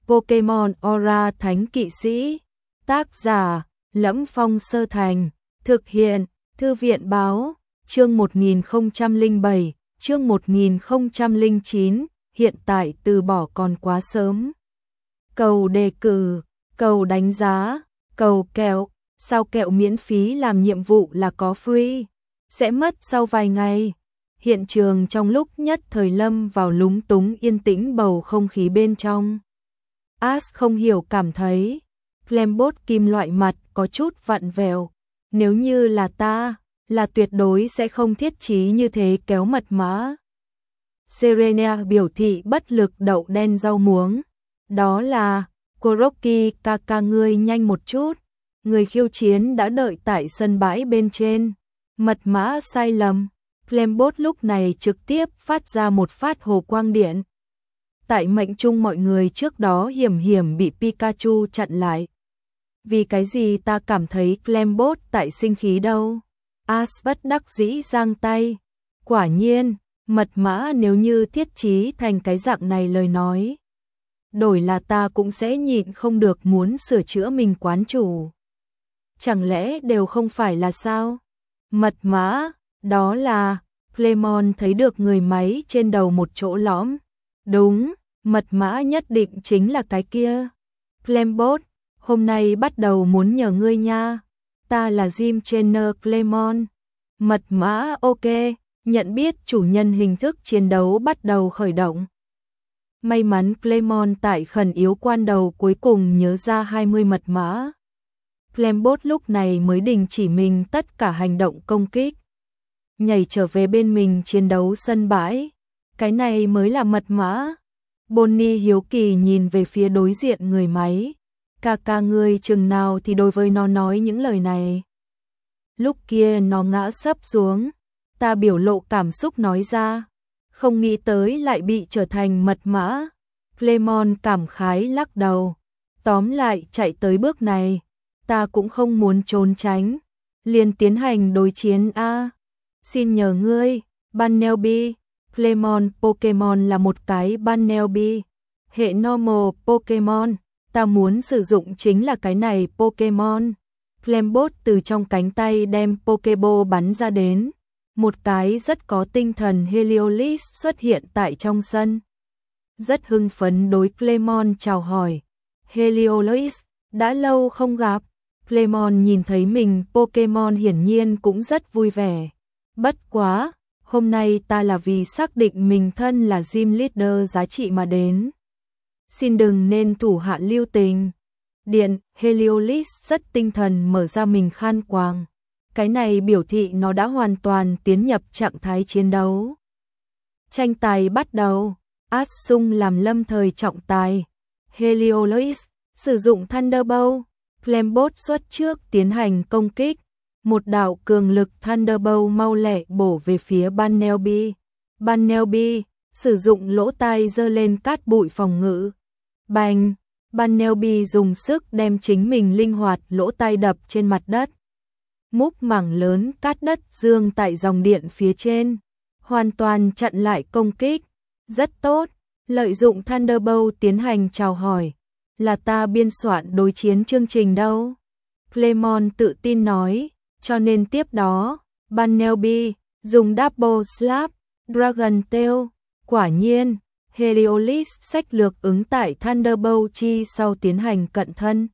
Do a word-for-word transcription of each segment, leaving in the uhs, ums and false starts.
Pokemon Aura Thánh Kỵ Sĩ. Tác giả: Lẫm Phong Sơ Thành. Thực hiện: Thư viện báo. Chương một nghìn không trăm lẻ bảy, chương một nghìn không trăm lẻ chín, hiện tại từ bỏ còn quá sớm. Cầu đề cử, cầu đánh giá, cầu kẹo, sao kẹo miễn phí làm nhiệm vụ là có free, sẽ mất sau vài ngày. Hiện trường trong lúc nhất thời lâm vào lúng túng yên tĩnh bầu không khí bên trong. Ash không hiểu cảm thấy, Flambot kim loại mặt có chút vặn vẹo, nếu như là ta, là tuyệt đối sẽ không thiết chí như thế kéo mật mã. Serena biểu thị bất lực đậu đen rau muống, đó là, Kuroki Kaka ngươi nhanh một chút, người khiêu chiến đã đợi tại sân bãi bên trên, mật mã sai lầm. Flambot lúc này trực tiếp phát ra một phát hồ quang điện. Tại mệnh trung mọi người trước đó hiểm hiểm bị Pikachu chặn lại. Vì cái gì ta cảm thấy Flambot tại sinh khí đâu? Ash bất đắc dĩ giang tay. Quả nhiên, mật mã nếu như thiết chí thành cái dạng này lời nói. Đổi là ta cũng sẽ nhịn không được muốn sửa chữa mình quán chủ. Chẳng lẽ đều không phải là sao? Mật mã, đó là, Clemon thấy được người máy trên đầu một chỗ lõm. Đúng, mật mã nhất định chính là cái kia. Flambot, hôm nay bắt đầu muốn nhờ ngươi nha. Ta là Gym Trainer Clemon. Mật mã ok, nhận biết chủ nhân hình thức chiến đấu bắt đầu khởi động. May mắn Clemon tại khẩn yếu quan đầu cuối cùng nhớ ra hai mươi mật mã. Flambot lúc này mới đình chỉ mình tất cả hành động công kích. Nhảy trở về bên mình chiến đấu sân bãi. Cái này mới là mật mã. Bonnie hiếu kỳ nhìn về phía đối diện người máy. Kaka ngươi chừng nào thì đối với nó nói những lời này. Lúc kia nó ngã sấp xuống. Ta biểu lộ cảm xúc nói ra. Không nghĩ tới lại bị trở thành mật mã. Clemon cảm khái lắc đầu. Tóm lại chạy tới bước này. Ta cũng không muốn trốn tránh. Liền tiến hành đối chiến A. Xin nhờ ngươi, Bunnelby. Clemon Pokemon là một cái Bunnelby. Hệ normal Pokemon. Ta muốn sử dụng chính là cái này Pokemon. Flambot từ trong cánh tay đem Pokeball bắn ra đến. Một cái rất có tinh thần Heliolisk xuất hiện tại trong sân. Rất hưng phấn đối Clemon chào hỏi. Heliolisk, đã lâu không gặp. Clemon nhìn thấy mình Pokemon hiển nhiên cũng rất vui vẻ. Bất quá, hôm nay ta là vì xác định mình thân là Gym Leader giá trị mà đến. Xin đừng nên thủ hạ lưu tình. Điện, Heliolisk rất tinh thần mở ra mình khan quàng. Cái này biểu thị nó đã hoàn toàn tiến nhập trạng thái chiến đấu. Tranh tài bắt đầu. Ash Sung làm lâm thời trọng tài. Heliolisk sử dụng Thunderbolt. Flambot xuất trước tiến hành công kích. Một đạo cường lực Thunderbolt mau lẹ bổ về phía Bunnelby. Bunnelby sử dụng lỗ tai giơ lên cát bụi phòng ngự. Bành! Bunnelby dùng sức đem chính mình linh hoạt lỗ tai đập trên mặt đất. Múc mảng lớn cát đất dương tại dòng điện phía trên. Hoàn toàn chặn lại công kích. Rất tốt. Lợi dụng Thunderbolt tiến hành chào hỏi. Là ta biên soạn đối chiến chương trình đâu. Clemon tự tin nói. Cho nên tiếp đó, Bunnelby dùng Double Slap, Dragon Tail. Quả nhiên, Heliolisk sách lược ứng tại Thunderbolt chi sau tiến hành cận thân.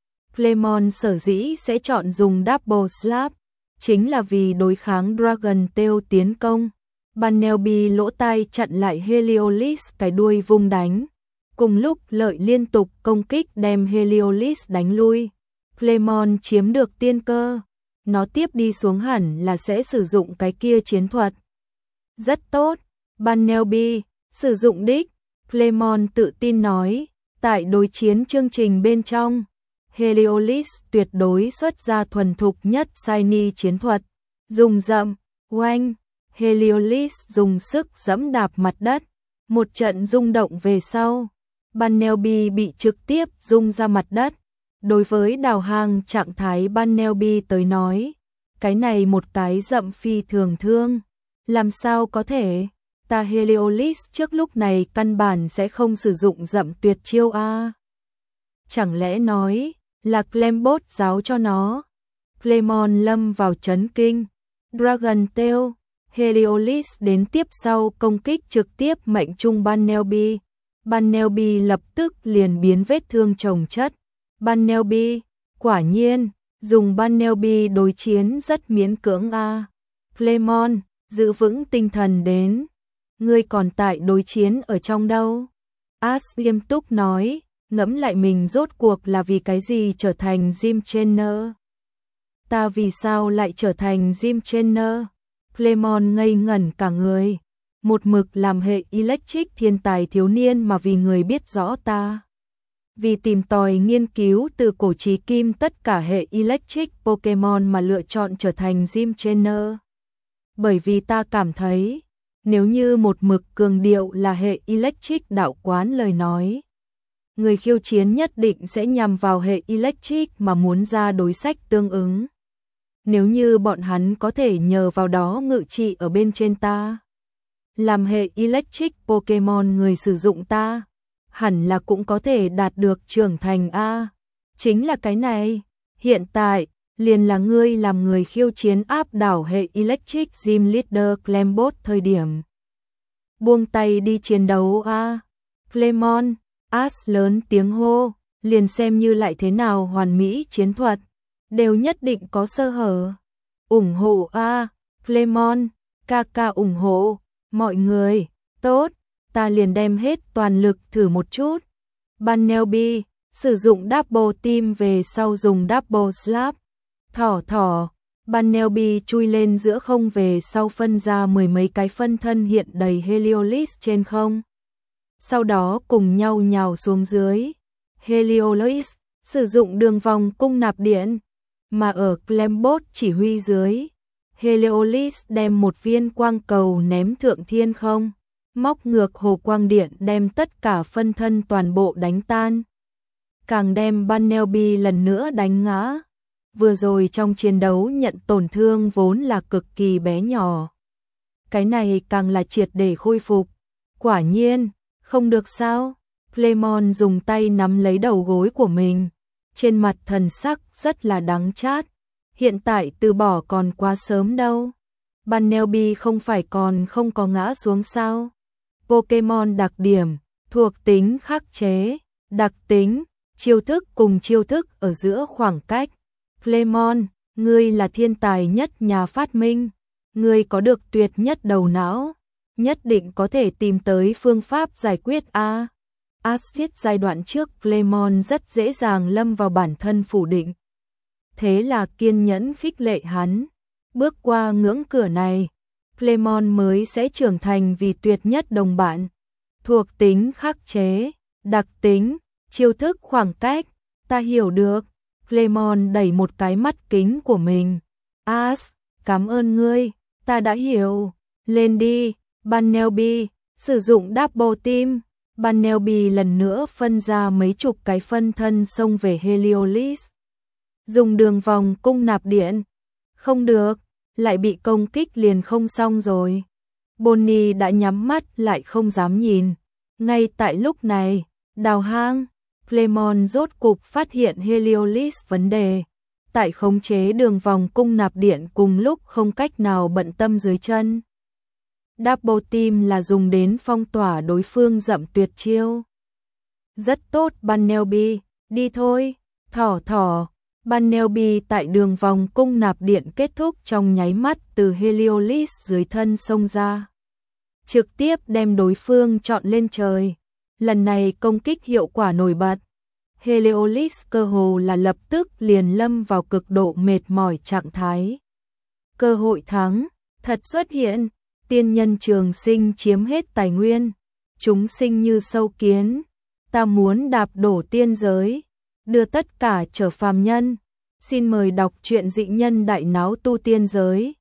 Clemon sở dĩ sẽ chọn dùng Double Slap, chính là vì đối kháng Dragon Tail tiến công. Bunnelby lỗ tai chặn lại Heliolisk cái đuôi vung đánh. Cùng lúc lợi liên tục công kích đem Heliolisk đánh lui. Clemon chiếm được tiên cơ. Nó tiếp đi xuống hẳn là sẽ sử dụng cái kia chiến thuật. Rất tốt. Bunnelby, sử dụng đích. Clemon tự tin nói. Tại đối chiến chương trình bên trong, Heliolisk tuyệt đối xuất ra thuần thục nhất Shiny chiến thuật. Dùng dậm, oanh. Heliolisk dùng sức giẫm đạp mặt đất. Một trận rung động về sau. Bunnelby bị trực tiếp rung ra mặt đất. Đối với đào hang trạng thái Bunnelby tới nói, cái này một cái dậm phi thường thương. Làm sao có thể? ta Heliolisk trước lúc này căn bản sẽ không sử dụng dậm tuyệt chiêu a. Chẳng lẽ nói là Clembot giáo cho nó? Clemon lâm vào chấn kinh. Dragon Tail, Heliolisk đến tiếp sau công kích trực tiếp mệnh trung Barnaby. Barnaby lập tức liền biến vết thương chồng chất. Barnaby, quả nhiên, dùng Barnaby đối chiến rất miễn cưỡng a. Clemon, giữ vững tinh thần đến. Ngươi còn tại đối chiến ở trong đâu? Ash nghiêm túc nói, ngẫm lại mình rốt cuộc là vì cái gì trở thành Gym Trainer. Ta vì sao lại trở thành Gym Trainer? Clemon ngây ngẩn cả người. Một mực làm hệ Electric thiên tài thiếu niên mà vì người biết rõ ta. Vì tìm tòi nghiên cứu từ cổ chí kim tất cả hệ Electric Pokemon mà lựa chọn trở thành Gym Trainer. Bởi vì ta cảm thấy, nếu như một mực cường điệu là hệ Electric đạo quán lời nói, người khiêu chiến nhất định sẽ nhằm vào hệ Electric mà muốn ra đối sách tương ứng. Nếu như bọn hắn có thể nhờ vào đó ngự trị ở bên trên ta, làm hệ Electric Pokemon người sử dụng ta, hẳn là cũng có thể đạt được trưởng thành a. Chính là cái này, hiện tại, liền là ngươi làm người khiêu chiến áp đảo hệ Electric Gym Leader Clembot thời điểm. Buông tay đi chiến đấu a. Clemon, Ash lớn tiếng hô, liền xem như lại thế nào hoàn mỹ chiến thuật, đều nhất định có sơ hở. Ủng hộ a, Clemon, ca ca ủng hộ, mọi người, tốt, ta liền đem hết toàn lực thử một chút. Barnaby, sử dụng Double Team về sau dùng Double Slap. Thỏ thỏ, Barnaby chui lên giữa không về sau phân ra mười mấy cái phân thân hiện đầy Heliolisk trên không. Sau đó cùng nhau nhào xuống dưới. Heliolisk sử dụng đường vòng cung nạp điện, mà ở Clembot chỉ huy dưới, Heliolisk đem một viên quang cầu ném thượng thiên không, móc ngược hồ quang điện đem tất cả phân thân toàn bộ đánh tan. Càng đem Barnaby lần nữa đánh ngã. Vừa rồi trong chiến đấu nhận tổn thương vốn là cực kỳ bé nhỏ. Cái này càng là triệt để khôi phục. Quả nhiên, không được sao? Clemon dùng tay nắm lấy đầu gối của mình. Trên mặt thần sắc rất là đắng chát. Hiện tại từ bỏ còn quá sớm đâu. Barnaby không phải còn không có ngã xuống sao? Pokemon đặc điểm, thuộc tính khắc chế, đặc tính, chiêu thức cùng chiêu thức ở giữa khoảng cách. Clemon, ngươi là thiên tài nhất nhà phát minh, ngươi có được tuyệt nhất đầu não, nhất định có thể tìm tới phương pháp giải quyết a. Acid giai đoạn trước Clemon rất dễ dàng lâm vào bản thân phủ định. Thế là kiên nhẫn khích lệ hắn, bước qua ngưỡng cửa này, Clemon mới sẽ trưởng thành vì tuyệt nhất đồng bạn. Thuộc tính khắc chế, đặc tính, chiêu thức khoảng cách, ta hiểu được. Clemon đẩy một cái mắt kính của mình. Ash, cảm ơn ngươi, ta đã hiểu. Lên đi, Barnaby, sử dụng Double Team. Barnaby lần nữa phân ra mấy chục cái phân thân xông về Heliolisk. Dùng đường vòng cung nạp điện. Không được, lại bị công kích liền không xong rồi. Bonnie đã nhắm mắt lại không dám nhìn. Ngay tại lúc này, đào hang, Clemon rốt cục phát hiện Heliolisk vấn đề. Tại khống chế đường vòng cung nạp điện cùng lúc không cách nào bận tâm dưới chân. Double Team là dùng đến phong tỏa đối phương dậm tuyệt chiêu. Rất tốt Barnaby, đi thôi, thỏ thỏ. Barnaby tại đường vòng cung nạp điện kết thúc trong nháy mắt từ Heliolisk dưới thân xông ra. Trực tiếp đem đối phương chọn lên trời. Lần này công kích hiệu quả nổi bật. Heliolisk cơ hồ là lập tức liền lâm vào cực độ mệt mỏi trạng thái. Cơ hội thắng, thật xuất hiện. Tiên nhân trường sinh chiếm hết tài nguyên. Chúng sinh như sâu kiến. Ta muốn đạp đổ tiên giới. Đưa tất cả trở phàm nhân. Xin mời đọc truyện dị nhân đại náo tu tiên giới.